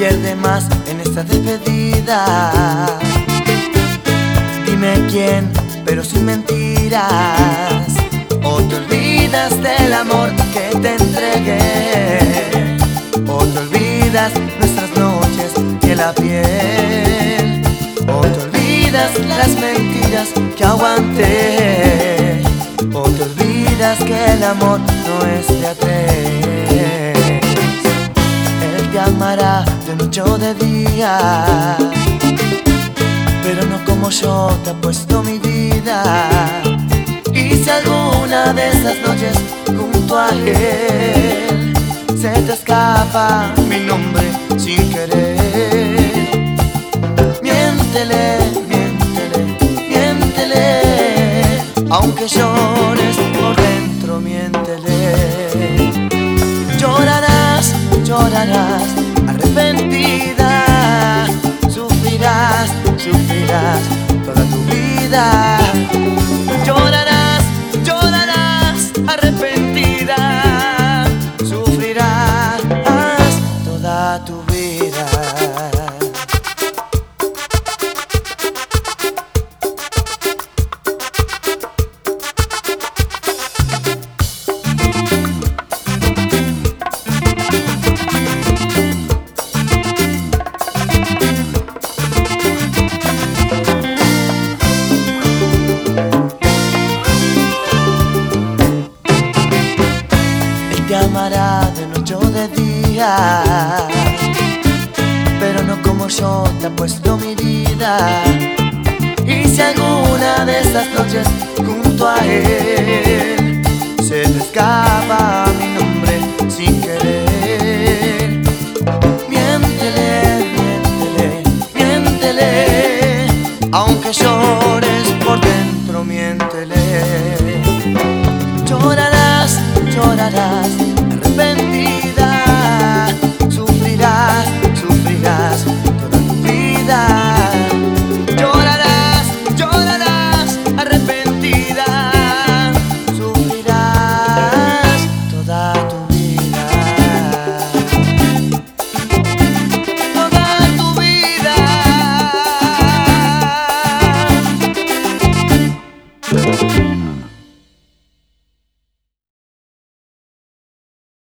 pierde más en esta despedida. Dime quién, pero sin mentiras, o te olvidas del amor que te entregué, o te olvidas nuestras noches y la piel, o te olvidas las mentiras que aguanté, o te olvidas que el amor no es de a tres. Él te amará de noche o de día, pero no como yo te apuesto mi vida. Y si alguna de esas noches junto a él se te escapa mi nombre sin querer, miéntele, miéntele, miéntele, aunque llores por dentro, miéntele. Llorarás, llorarás, arrepentida, sufrirás, sufrirás toda tu vida. Llorarás, llorarás, arrepentida, sufrirás toda tu vida. Te amará de noche o de día, pero no como yo te apuesto mi vida. Y si alguna de esas noches junto a él se te escapa